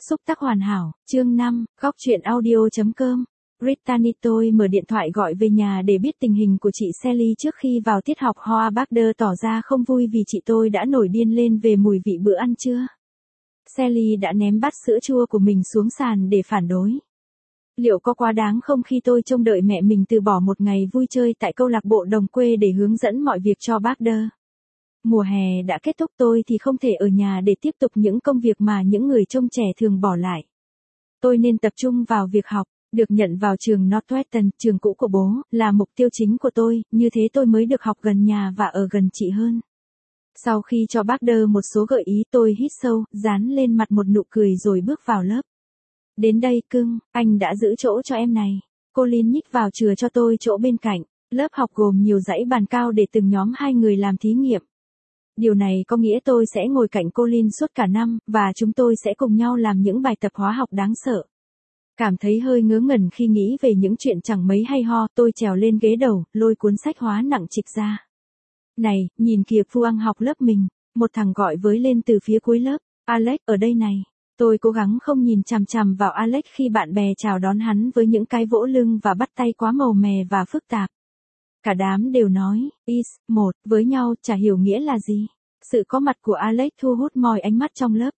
Xúc tác hoàn hảo, chương 5, góc truyện audio.com. Brittany tôi mở điện thoại gọi về nhà để biết tình hình của chị Sally trước khi vào tiết học. Hoa Bagder tỏ ra không vui vì chị tôi đã nổi điên lên về mùi vị bữa ăn trưa. Sally đã ném bát sữa chua của mình xuống sàn để phản đối. Liệu có quá đáng không khi tôi trông đợi mẹ mình từ bỏ một ngày vui chơi tại câu lạc bộ đồng quê để hướng dẫn mọi việc cho Bagder? Mùa hè đã kết thúc, tôi thì không thể ở nhà để tiếp tục những công việc mà những người trông trẻ thường bỏ lại. Tôi nên tập trung vào việc học. Được nhận vào trường Northwestern, trường cũ của bố, là mục tiêu chính của tôi, như thế tôi mới được học gần nhà và ở gần chị hơn. Sau khi cho Bagder một số gợi ý, tôi hít sâu, dán lên mặt một nụ cười rồi bước vào lớp. Đến đây cưng, anh đã giữ chỗ cho em này. Colin nhích vào chừa cho tôi chỗ bên cạnh. Lớp học gồm nhiều dãy bàn cao để từng nhóm 2 người làm thí nghiệm. Điều này có nghĩa tôi sẽ ngồi cạnh Colin suốt cả năm, và chúng tôi sẽ cùng nhau làm những bài tập hóa học đáng sợ. Cảm thấy hơi ngớ ngẩn khi nghĩ về những chuyện chẳng mấy hay ho, tôi trèo lên ghế đầu, lôi cuốn sách hóa nặng trịch ra. Này, nhìn kìa Phuang học lớp mình, một thằng gọi với lên từ phía cuối lớp, Alex ở đây này. Tôi cố gắng không nhìn chằm chằm vào Alex khi bạn bè chào đón hắn với những cái vỗ lưng và bắt tay quá màu mè và phức tạp. Cả đám đều nói, một, với nhau, chả hiểu nghĩa là gì. Sự có mặt của Alex thu hút mọi ánh mắt trong lớp.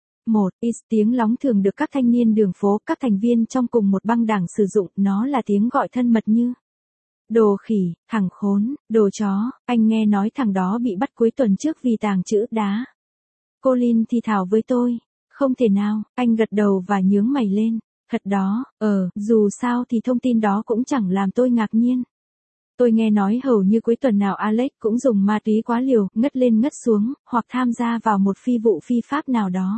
Tiếng lóng thường được các thanh niên đường phố, các thành viên trong cùng một băng đảng sử dụng, nó là tiếng gọi thân mật như đồ khỉ, thằng khốn, đồ chó. Anh nghe nói thằng đó bị bắt cuối tuần trước vì tàng trữ đá. Colin thì thào với tôi, không thể nào. Anh gật đầu và nhướng mày lên. Thật đó, dù sao thì thông tin đó cũng chẳng làm tôi ngạc nhiên. Tôi nghe nói hầu như cuối tuần nào Alex cũng dùng ma túy quá liều, ngất lên ngất xuống, hoặc tham gia vào một phi vụ phi pháp nào đó.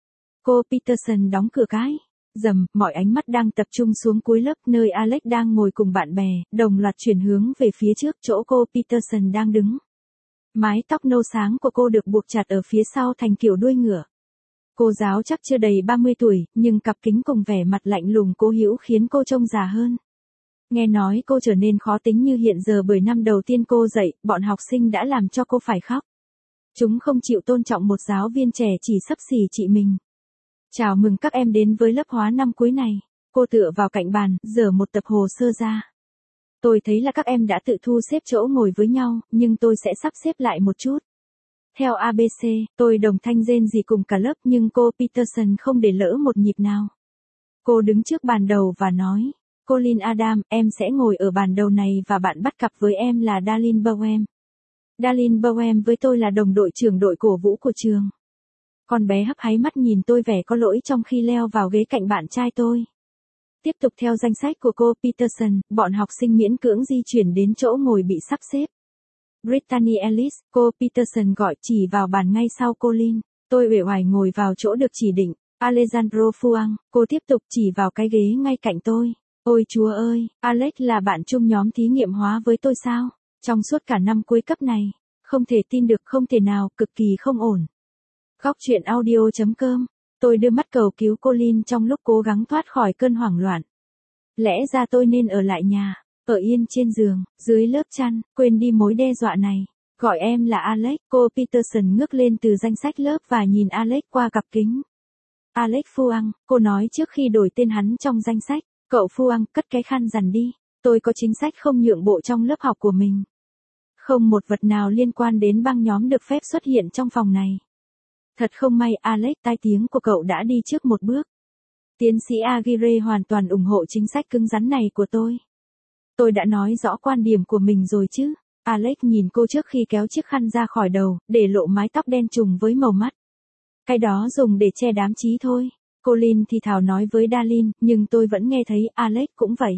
Cô Peterson đóng cửa cái. Rầm, mọi ánh mắt đang tập trung xuống cuối lớp nơi Alex đang ngồi cùng bạn bè, đồng loạt chuyển hướng về phía trước chỗ cô Peterson đang đứng. Mái tóc nâu sáng của cô được buộc chặt ở phía sau thành kiểu đuôi ngựa. Cô giáo chắc chưa đầy 30 tuổi, nhưng cặp kính cùng vẻ mặt lạnh lùng cố hữu khiến cô trông già hơn. Nghe nói cô trở nên khó tính như hiện giờ bởi năm đầu tiên cô dạy, bọn học sinh đã làm cho cô phải khóc. Chúng không chịu tôn trọng một giáo viên trẻ chỉ xấp xỉ chị mình. Chào mừng các em đến với lớp hóa năm cuối này. Cô tựa vào cạnh bàn, giở một tập hồ sơ ra. Tôi thấy là các em đã tự thu xếp chỗ ngồi với nhau, nhưng tôi sẽ sắp xếp lại một chút. Theo ABC, tôi đồng thanh rên rỉ cùng cả lớp, nhưng cô Peterson không để lỡ một nhịp nào. Cô đứng trước bàn đầu và nói, Colin Adam, em sẽ ngồi ở bàn đầu này và bạn bắt cặp với em là Darlene Bowen. Darlene Bowen với tôi là đồng đội trưởng đội cổ vũ của trường. Con bé hấp háy mắt nhìn tôi vẻ có lỗi trong khi leo vào ghế cạnh bạn trai tôi. Tiếp tục theo danh sách của cô Peterson, bọn học sinh miễn cưỡng di chuyển đến chỗ ngồi bị sắp xếp. Brittany Ellis, cô Peterson gọi, chỉ vào bàn ngay sau Colin. Tôi uể oải ngồi vào chỗ được chỉ định. Alejandro Phuang, cô tiếp tục chỉ vào cái ghế ngay cạnh tôi. Ôi chúa ơi, Alex là bạn chung nhóm thí nghiệm hóa với tôi sao? Trong suốt cả năm cuối cấp này. Không thể tin được, không thể nào, cực kỳ không ổn. Góc truyện audio.com. Tôi đưa mắt cầu cứu Colin trong lúc cố gắng thoát khỏi cơn hoảng loạn. Lẽ ra tôi nên ở lại nhà, ở yên trên giường, dưới lớp chăn, quên đi mối đe dọa này. Gọi em là Alex. Cô Peterson ngước lên từ danh sách lớp và nhìn Alex qua cặp kính. Alex Phuang, cô nói trước khi đổi tên hắn trong danh sách. Cậu Phuang, cất cái khăn rằn đi. Tôi có chính sách không nhượng bộ trong lớp học của mình. Không một vật nào liên quan đến băng nhóm được phép xuất hiện trong phòng này. Thật không may, Alex, tai tiếng của cậu đã đi trước một bước. Tiến sĩ Aguirre hoàn toàn ủng hộ chính sách cứng rắn này của tôi. Tôi đã nói rõ quan điểm của mình rồi chứ. Alex nhìn cô trước khi kéo chiếc khăn ra khỏi đầu, để lộ mái tóc đen trùng với màu mắt. Cái đó dùng để che đám chí thôi. Colin thì thào nói với Darlene, nhưng tôi vẫn nghe thấy Alex cũng vậy.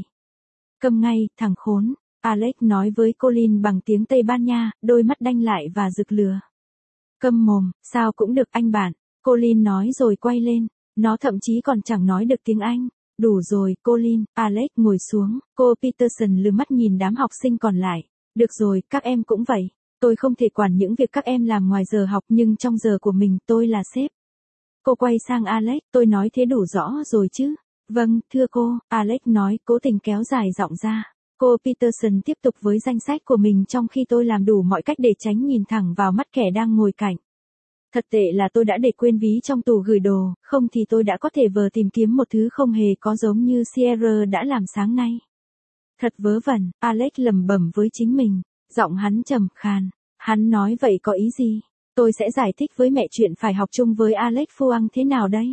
Câm ngay, thằng khốn. Alex nói với Colin bằng tiếng Tây Ban Nha, đôi mắt đanh lại và rực lửa. Câm mồm, sao cũng được anh bạn. Colin nói rồi quay lên. Nó thậm chí còn chẳng nói được tiếng Anh. Đủ rồi, Colin. Alex ngồi xuống. Cô Peterson lườm mắt nhìn đám học sinh còn lại. Được rồi, các em cũng vậy. Tôi không thể quản những việc các em làm ngoài giờ học, nhưng trong giờ của mình tôi là sếp. Cô quay sang Alex, tôi nói thế đủ rõ rồi chứ? Vâng, thưa cô, Alex nói, cố tình kéo dài giọng ra. Cô Peterson tiếp tục với danh sách của mình trong khi tôi làm đủ mọi cách để tránh nhìn thẳng vào mắt kẻ đang ngồi cạnh. Thật tệ là tôi đã để quên ví trong tủ gửi đồ, không thì tôi đã có thể vờ tìm kiếm một thứ không hề có giống như Sierra đã làm sáng nay. Thật vớ vẩn, Alex lẩm bẩm với chính mình, giọng hắn trầm khàn. Hắn nói vậy có ý gì? Tôi sẽ giải thích với mẹ chuyện phải học chung với Alex Fuang thế nào đây?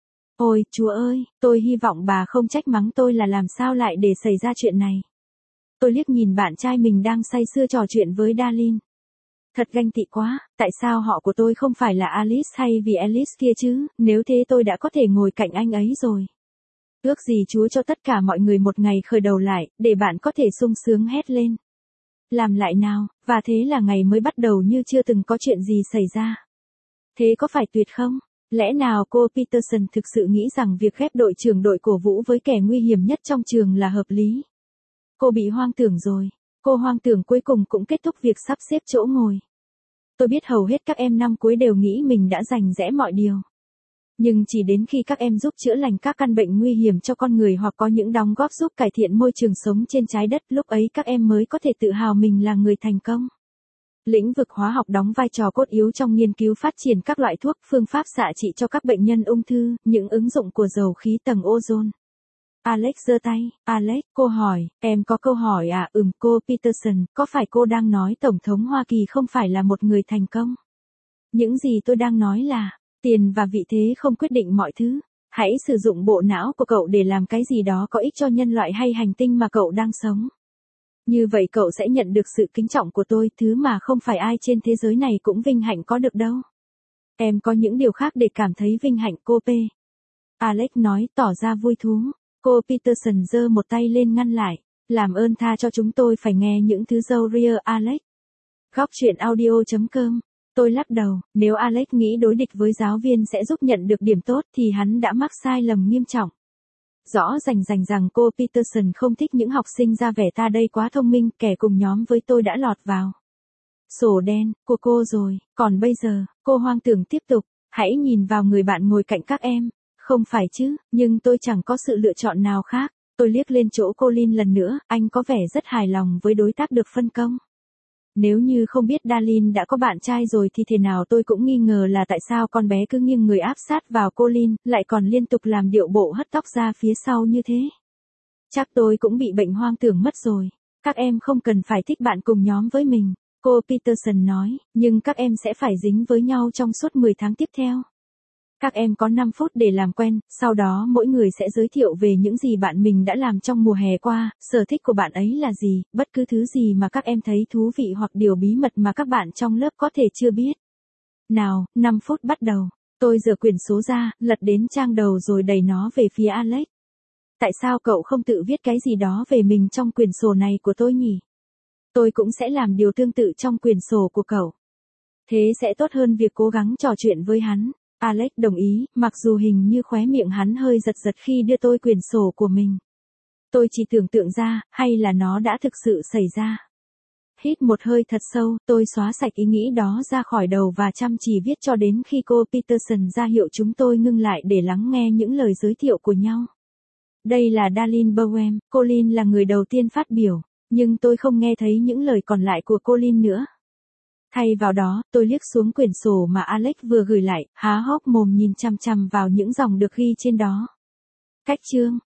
Ôi, Chúa ơi, tôi hy vọng bà không trách mắng tôi là làm sao lại để xảy ra chuyện này. Tôi liếc nhìn bạn trai mình đang say sưa trò chuyện với Darlene. Thật ganh tị quá, tại sao họ của tôi không phải là Alice hay vì Alice kia chứ, nếu thế tôi đã có thể ngồi cạnh anh ấy rồi. Ước gì Chúa cho tất cả mọi người một ngày khởi đầu lại, để bạn có thể sung sướng hét lên. Làm lại nào, và thế là ngày mới bắt đầu như chưa từng có chuyện gì xảy ra. Thế có phải tuyệt không? Lẽ nào cô Peterson thực sự nghĩ rằng việc ghép đội trưởng đội cổ vũ với kẻ nguy hiểm nhất trong trường là hợp lý? Cô bị hoang tưởng rồi. Cô hoang tưởng cuối cùng cũng kết thúc việc sắp xếp chỗ ngồi. Tôi biết hầu hết các em năm cuối đều nghĩ mình đã rành rẽ mọi điều. Nhưng chỉ đến khi các em giúp chữa lành các căn bệnh nguy hiểm cho con người hoặc có những đóng góp giúp cải thiện môi trường sống trên trái đất, lúc ấy các em mới có thể tự hào mình là người thành công. Lĩnh vực hóa học đóng vai trò cốt yếu trong nghiên cứu phát triển các loại thuốc, phương pháp xạ trị cho các bệnh nhân ung thư, những ứng dụng của dầu khí tầng ozone. Alex giơ tay. Alex, cô hỏi, em có câu hỏi à? Cô Peterson, có phải cô đang nói Tổng thống Hoa Kỳ không phải là một người thành công? Những gì tôi đang nói là, tiền và vị thế không quyết định mọi thứ. Hãy sử dụng bộ não của cậu để làm cái gì đó có ích cho nhân loại hay hành tinh mà cậu đang sống. Như vậy cậu sẽ nhận được sự kính trọng của tôi, thứ mà không phải ai trên thế giới này cũng vinh hạnh có được đâu. Em có những điều khác để cảm thấy vinh hạnh, cô P. Alex nói, tỏ ra vui thú. Cô Peterson giơ một tay lên ngăn lại. Làm ơn tha cho chúng tôi phải nghe những thứ râu ria, Alex. Góc chuyện audio.com. Tôi lắc đầu, nếu Alex nghĩ đối địch với giáo viên sẽ giúp nhận được điểm tốt thì hắn đã mắc sai lầm nghiêm trọng. Rõ rành rằng cô Peterson không thích những học sinh ra vẻ ta đây quá thông minh, kẻ cùng nhóm với tôi đã lọt vào sổ đen của cô rồi. Còn bây giờ, cô hoang tưởng tiếp tục, hãy nhìn vào người bạn ngồi cạnh các em. Không phải chứ, nhưng tôi chẳng có sự lựa chọn nào khác. Tôi liếc lên chỗ Colin lần nữa, anh có vẻ rất hài lòng với đối tác được phân công. Nếu như không biết Darlene đã có bạn trai rồi thì thế nào tôi cũng nghi ngờ là tại sao con bé cứ nghiêng người áp sát vào Colin, lại còn liên tục làm điệu bộ hất tóc ra phía sau như thế. Chắc tôi cũng bị bệnh hoang tưởng mất rồi. Các em không cần phải thích bạn cùng nhóm với mình, cô Peterson nói, nhưng các em sẽ phải dính với nhau trong suốt 10 tháng tiếp theo. Các em có 5 phút để làm quen, sau đó mỗi người sẽ giới thiệu về những gì bạn mình đã làm trong mùa hè qua, sở thích của bạn ấy là gì, bất cứ thứ gì mà các em thấy thú vị hoặc điều bí mật mà các bạn trong lớp có thể chưa biết. Nào, 5 phút bắt đầu. Tôi giở quyển số ra, lật đến trang đầu rồi đẩy nó về phía Alex. Tại sao cậu không tự viết cái gì đó về mình trong quyển sổ này của tôi nhỉ? Tôi cũng sẽ làm điều tương tự trong quyển sổ của cậu. Thế sẽ tốt hơn việc cố gắng trò chuyện với hắn. Alex đồng ý, mặc dù hình như khóe miệng hắn hơi giật giật khi đưa tôi quyển sổ của mình. Tôi chỉ tưởng tượng ra, hay là nó đã thực sự xảy ra. Hít một hơi thật sâu, tôi xóa sạch ý nghĩ đó ra khỏi đầu và chăm chỉ viết cho đến khi cô Peterson ra hiệu chúng tôi ngưng lại để lắng nghe những lời giới thiệu của nhau. Đây là Darlene Bowen, Colin là người đầu tiên phát biểu, nhưng tôi không nghe thấy những lời còn lại của Colin nữa. Thay vào đó, tôi liếc xuống quyển sổ mà Alex vừa gửi lại, há hốc mồm nhìn chằm chằm vào những dòng được ghi trên đó. Cách chương